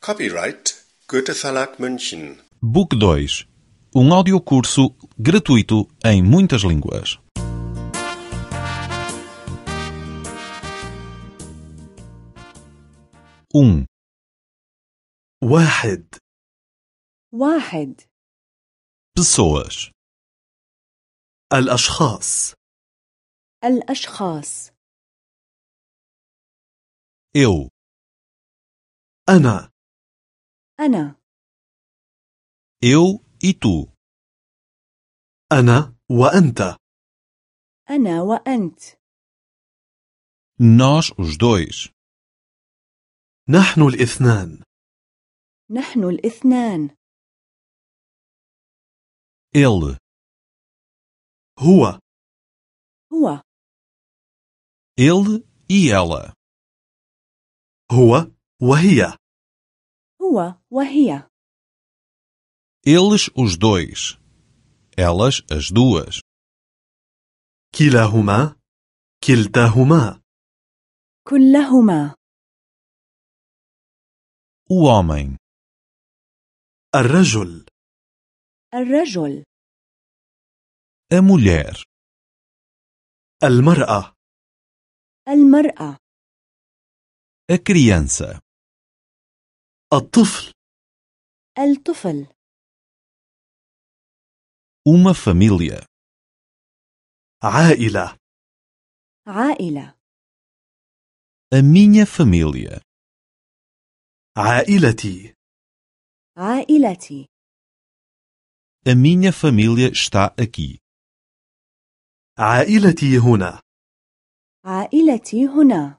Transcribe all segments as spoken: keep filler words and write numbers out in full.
Copyright Goethe Verlag München. Book dois. Um audiocurso gratuito em muitas línguas. Um. واحد واحد Pessoas. الأشخاص الأشخاص Eu. أنا أنا Eu e tu. أنا وأنت أنا وأنت Nós os dois. نحن الاثنان نحن الاثنان Ele. هو هو Ele e ela. هو وهي هو وهي Eles os dois. Elas as duas. كلاهما كلتاهما كلهما O homem. الرجل الرجل A mulher. المرأة المرأة A criança. الطفل الطفل Uma família. عائلة عائلة A minha família. عائلتي عائلتي A minha família está aqui. عائلتي هنا عائلتي هنا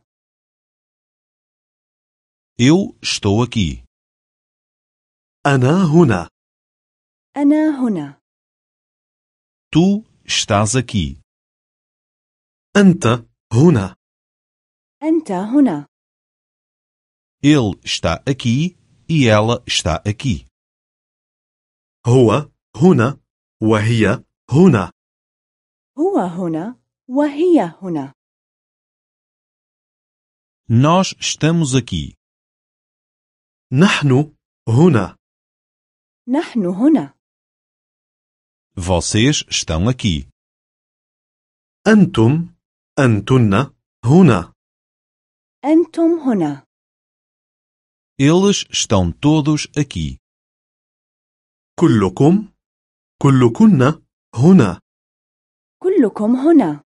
Eu estou aqui. أنا هنا أنا هنا Tu estás aqui. أنت هنا أنت هنا Ele está aqui e ela está aqui. هو هنا وهي هنا هو هنا وهي هنا Nós estamos aqui. نحن هنا نحن هنا Vocês estão aqui. أنتم أنتن هنا أنتم هنا Eles estão todos aqui. كلكم كلكن هنا كلكم هنا